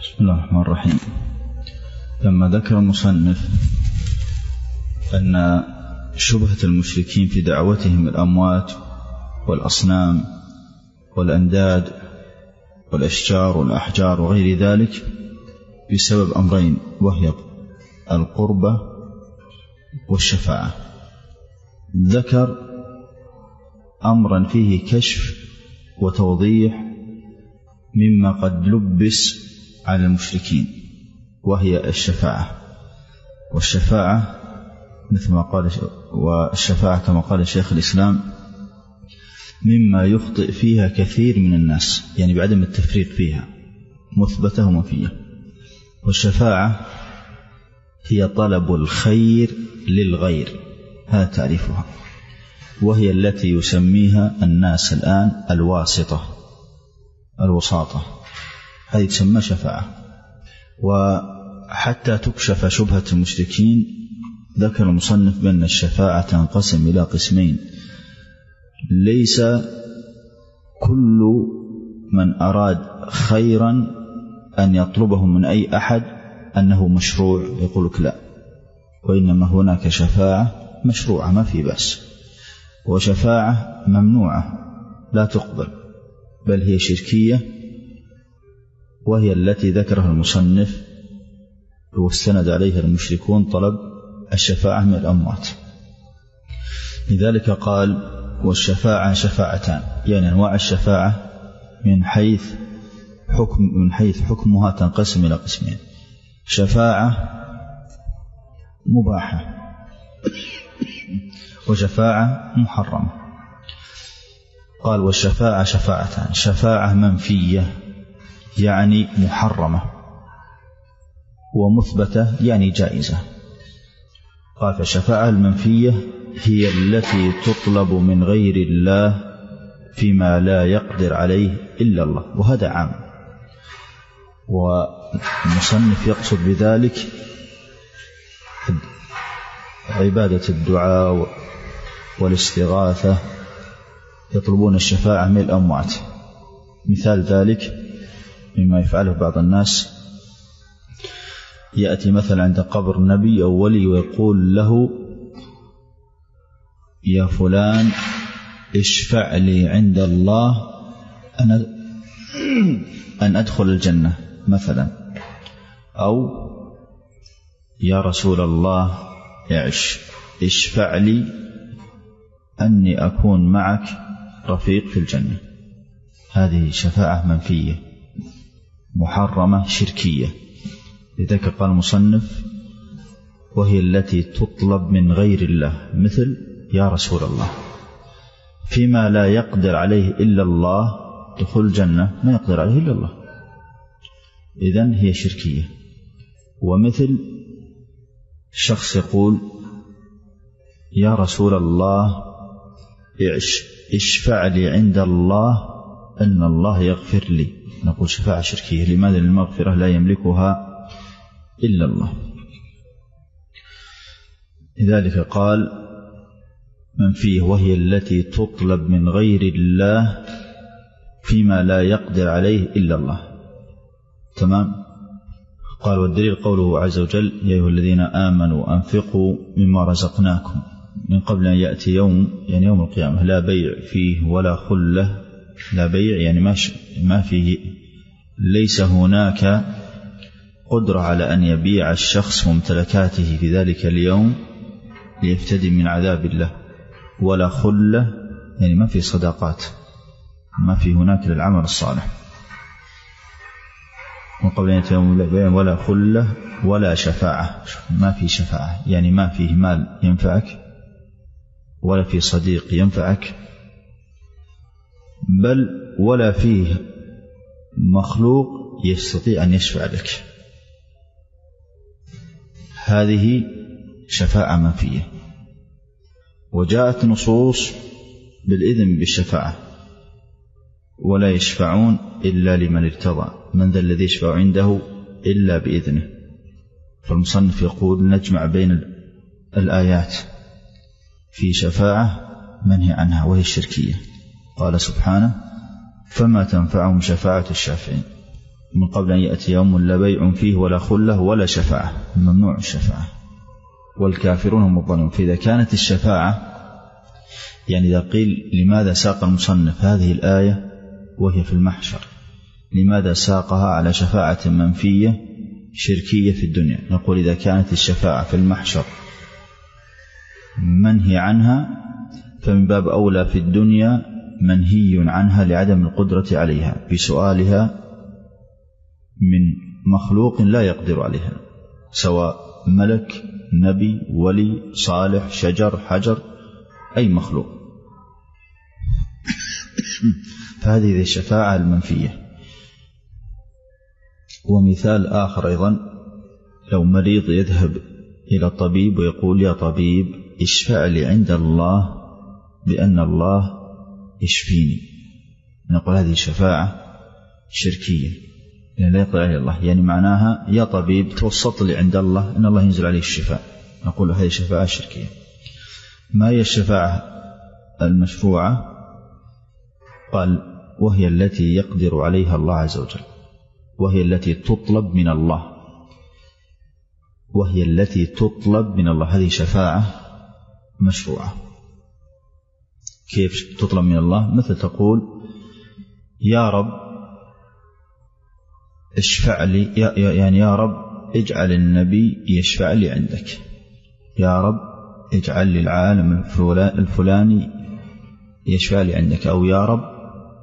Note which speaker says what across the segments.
Speaker 1: بسم الله الرحمن الرحيم. لما ذكر المصنف أن شبهة المشركين في دعوتهم الأموات والأصنام والأنداد والأشجار والأحجار وغير ذلك بسبب أمرين، وهي القربة والشفاعة، ذكر أمرا فيه كشف وتوضيح مما قد لبس على المشركين، وهي الشفاعة. والشفاعة مثل ما قال، والشفاعة كما قال شيخ الإسلام مما يخطئ فيها كثير من الناس، يعني بعدم التفريق فيها، مثبتة ومنفية. والشفاعة هي طلب الخير للغير، هذا تعريفها، وهي التي يسميها الناس الآن الوساطة، هذه تسمى شفاعة. وحتى تكشف شبهة المشركين ذكر المصنف بأن الشفاعة تنقسم إلى قسمين: ليس كل من أراد خيرا أن يطلبه من أي أحد أنه مشروع، يقولك لا، وإنما هناك شفاعة مشروعة ما في بأس، وشفاعة ممنوعة لا تقبل بل هي شركية، وهي التي ذكرها المصنف واستند عليها المشركون طلب الشفاعة من الأموات. لذلك قال: والشفاعة شفاعتان، يعني أنواع الشفاعة من حيث حكمها تنقسم إلى قسمين: شفاعة مباحة وشفاعة محرمة. قال: والشفاعة شفاعتان: شفاعة منفية يعني محرمة، ومثبتة يعني جائزة. قال: فالشفاعة المنفية هي التي تطلب من غير الله فيما لا يقدر عليه إلا الله، وهذا عام. والمصنف يقصد بذلك عبادة الدعاء والاستغاثة، يطلبون الشفاعة من الأموات. مثال ذلك مما يفعله بعض الناس: يأتي مثلا عند قبر نبي أو ولي ويقول له: يا فلان اشفع لي عند الله أن أدخل الجنة مثلا، أو يا رسول الله اشفع لي أني أكون معك رفيق في الجنة. هذه شفاعة منفية محرمة شركية. لذلك قال المصنف: وهي التي تطلب من غير الله، مثل يا رسول الله، فيما لا يقدر عليه إلا الله، دخول الجنة ما يقدر عليه إلا الله، إذن هي شركية. ومثل شخص يقول: يا رسول الله اشفع لي عند الله أن الله يغفر لي، نقول شفاعة شركية. لماذا؟ المغفرة لا يملكها إلا الله. لذلك قال: من فيه وهي التي تطلب من غير الله فيما لا يقدر عليه إلا الله. تمام. قال: والدليل قوله عز وجل: يا أيها الذين آمنوا أنفقوا مما رزقناكم من قبل أن يأتي يوم، يعني يوم القيامة، لا بيع فيه ولا خلة. لا بيع يعني ما فيه، ليس هناك قدرة على أن يبيع الشخص ممتلكاته في ذلك اليوم ليفتدي من عذاب الله. ولا خلة يعني ما في صداقات، ما في هناك للعمل الصالح. وقبل أن يأتي يوم لا بيع ولا خلة ولا شفاعة، ما في شفاعة يعني ما فيه مال ينفعك ولا في صديق ينفعك، بل ولا فيه مخلوق يستطيع أن يشفع لك. هذه شفاعة منفية. وجاءت نصوص بالإذن بالشفاعة: ولا يشفعون إلا لمن ارتضى، من ذا الذي يشفع عنده إلا بإذنه. فالمصنف يقول: نجمع بين الآيات في شفاعة منهي عنها وهي الشركية. قال سبحانه: فما تنفعهم شفاعة الشافعين. من قبل أن يأتي يوم لا بيع فيه ولا خلة ولا شفاعة، ممنوع الشفاعة، والكافرون هم الظالمون. فإذا كانت الشفاعة يعني إذا قيل لماذا ساق المصنف هذه الآية وهي في المحشر، لماذا ساقها على شفاعة منفية شركية في الدنيا؟ نقول إذا كانت الشفاعة في المحشر منهي عنها فمن باب أولى في الدنيا منهي عنها لعدم القدرة عليها بسؤالها من مخلوق لا يقدر عليها، سواء ملك، نبي، ولي، صالح، شجر، حجر، أي مخلوق. فهذه الشفاعة المنفية. ومثال آخر أيضا، لو مريض يذهب إلى الطبيب ويقول يا طبيب اشفع لي عند الله بأن الله يشفيني، نقول هذه شفاعة شركية يعني لا يقدر عليه الله، يعني معناها يا طبيب توسط لي عند الله أن الله ينزل عليه الشفاء، نقول هذه شفاعة شركية. ما هي الشفاعة المشروعة؟ قال وهي التي يقدر عليها الله عز وجل، وهي التي تطلب من الله، وهي التي تطلب من الله، هذه شفاعة مشروعة. كيف تطلب من الله؟ مثل تقول يا رب اشفع لي، يعني يا رب اجعل النبي يشفع لي عندك، يا رب اجعل لي العالم الفلاني يشفع لي عندك، أو يا رب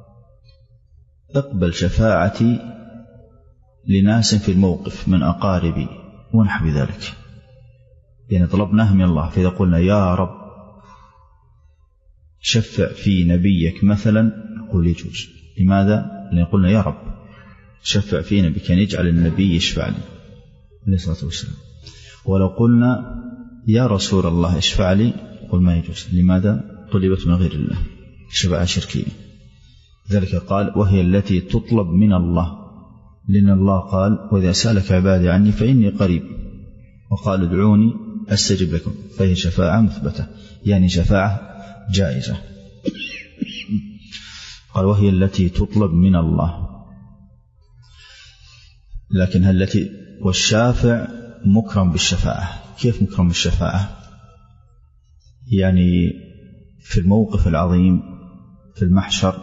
Speaker 1: اقبل شفاعتي لناس في الموقف من أقاربي ونحو ذلك، يعني طلبناه من الله. فإذا قلنا يا رب شفع في نبيك مثلا نقول يجوز. لماذا؟ لأن قلنا يا رب شفع في نبيك، يعني يجعل النبي يشفع لي عليه الصلاة والسلام. ولو قلنا يا رسول الله اشفع لي قل ما يجوز. لماذا؟ طلبت من غير الله، شفاعة شركية. ذلك قال وهي التي تطلب من الله، لأن الله قال وإذا سألك عبادي عني فإني قريب، وقال ادعوني أستجب لكم، فهي شفاعة مثبتة، يعني شفاعة جائزة. قال وهي التي تطلب من الله، لكن هل التي والشافع مكرم بالشفاعة. كيف مكرم بالشفاعة؟ يعني في الموقف العظيم في المحشر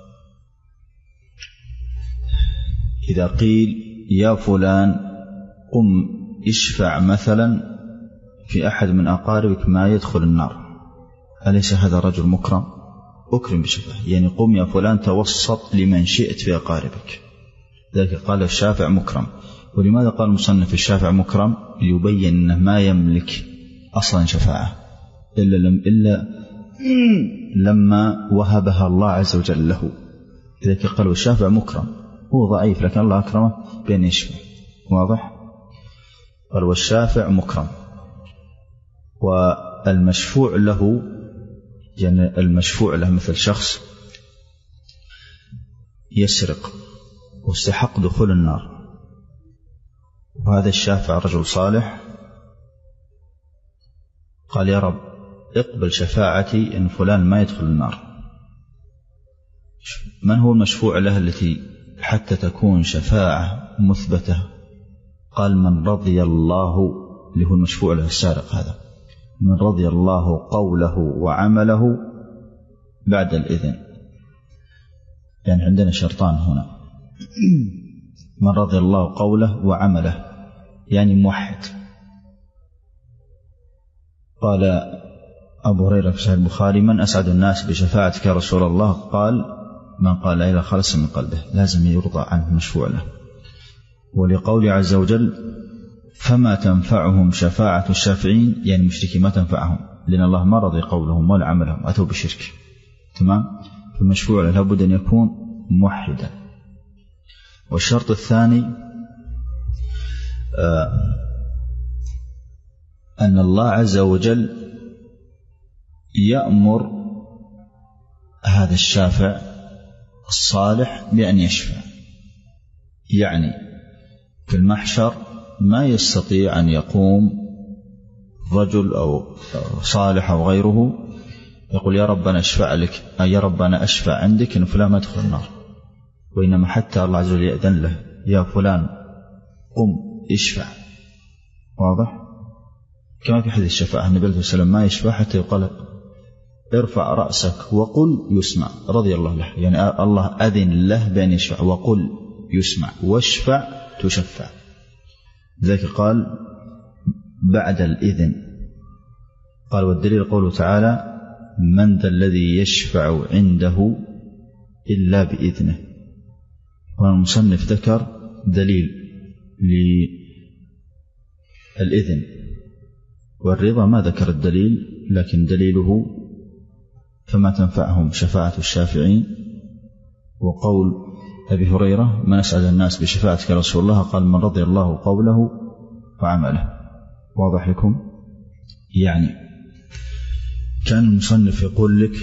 Speaker 1: إذا قيل يا فلان قم اشفع مثلا في أحد من أقاربك ما يدخل النار، أليس هذا رجل مكرم؟ أكرم بشفاعة، يعني قم يا فلان توسط لمن شئت في أقاربك. ذلك قال الشافع مكرم. ولماذا قال المصنف الشافع مكرم؟ ليبين أنه ما يملك أصلا شفاعة إلا لما وهبها الله عز وجل له. ذلك قال الشافع مكرم، هو ضعيف لكن الله أكرمه بأن يشفع. واضح؟ قال والشافع مكرم. والمشفوع له، يعني المشفوع له مثل شخص يسرق واستحق دخول النار، وهذا الشافع رجل صالح قال يا رب اقبل شفاعتي إن فلان ما يدخل النار. من هو المشفوع له التي حتى تكون شفاعة مثبتة؟ قال من رضي الله، اللي هو المشفوع له السارق هذا، من رضي الله قوله وعمله بعد الإذن. يعني عندنا شرطان هنا، من رضي الله قوله وعمله يعني موحد. قال أبو هريرة في صحيح البخاري من أسعد الناس بشفاعتك يا رسول الله؟ قال من قال لا إله خالصا من قلبه، لازم يرضى عنه مشفوع له. ولقول عز وجل فما تنفعهم شفاعة الشافعين، يعني المشركين ما تنفعهم، لأن الله ما رضي قولهم ولا عملهم، أتوا بشرك. تمام؟ فالمشفوع له لابد أن يكون موحدا. والشرط الثاني أن الله عز وجل يأمر هذا الشافع الصالح بأن يشفع. يعني في المحشر ما يستطيع أن يقوم رجل أو صالح أو غيره يقول يا رب أنا أشفع لك، يا رب أنا أشفع عندك إن فلان ما يدخل النار، وإنما حتى الله عز وجل يأذن له يا فلان قم اشفع، واضح؟ كما في حديث الشفاعة النبي عليه الصلاة والسلام ما يشفع حتى يقال ارفع رأسك وقل يسمع، رضي الله له، يعني الله أذن له بأن يشفع، وقل يسمع، واشفع تشفع. ذلك قال بعد الإذن. قال والدليل قوله تعالى من ذا الذي يشفع عنده إلا بإذنه. والمصنف ذكر دليل للإذن، والرضا ما ذكر الدليل، لكن دليله فما تنفعهم شفاعة الشافعين. وقول أبي هريرة من أسعد الناس بشفاعتك يا رسول الله؟ قال من رضي الله قوله وعمله. واضح لكم؟ يعني كان المصنف يقول لك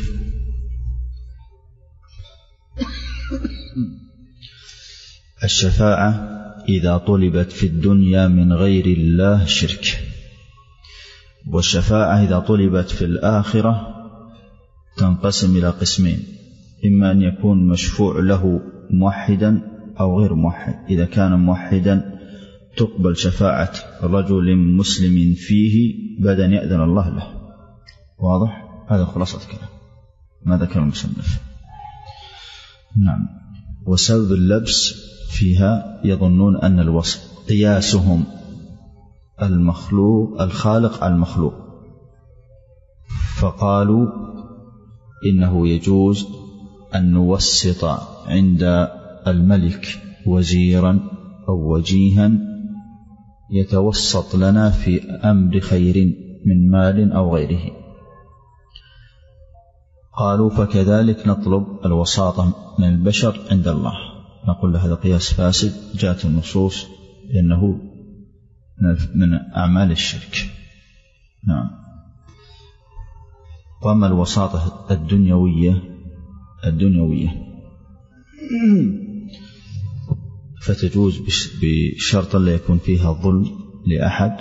Speaker 1: الشفاعة إذا طلبت في الدنيا من غير الله شرك، والشفاعة إذا طلبت في الآخرة تنقسم إلى قسمين، إما أن يكون مشفوع له موحدا أو غير موحد. إذا كان موحدا تقبل شفاعة رجل مسلم فيه بعد أن يأذن الله له. واضح؟ هذا خلاصة كلام ما ذكر المصنف. نعم. وسبب اللبس فيها يظنون أن الوصف قياسهم الخالق على المخلوق، فقالوا إنه يجوز أن نوسط عند الملك وزيرا أو وجيها يتوسط لنا في أمر خير من مال أو غيره. قالوا فكذلك نطلب الوساطة من البشر عند الله. نقول هذا قياس فاسد، جاءت النصوص لأنه من أعمال الشرك. نعم. وأما الوساطة الدنيوية فتجوز بشرط لا يكون فيها ظلم لأحد،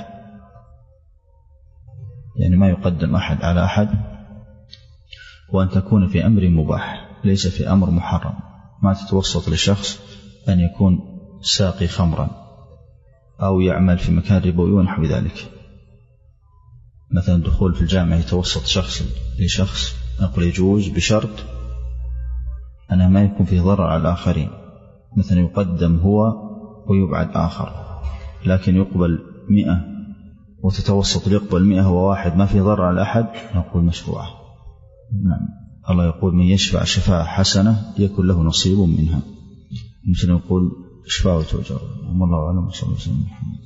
Speaker 1: يعني ما يقدم أحد على أحد، وأن تكون في أمر مباح ليس في أمر محرم. ما تتوسط لشخص أن يكون ساقي خمرا أو يعمل في مكان ربوي ونحو ذلك. مثلا دخول في الجامعة يتوسط شخص لشخص، نقول يجوز بشرط أنه ما يكون فيه ضرر على الآخرين، مثلا يقدم هو ويبعد آخر، لكن يقبل 100 وتتوسط ليقبل 101 ما في ضرر على أحد، نقول مشروعة. نعم. الله يقول من يشفع شفاعة حسنة يكون له نصيب منها، مثل يقول شفاعة وتؤجر. والله أعلم. صلى الله عليه وسلم.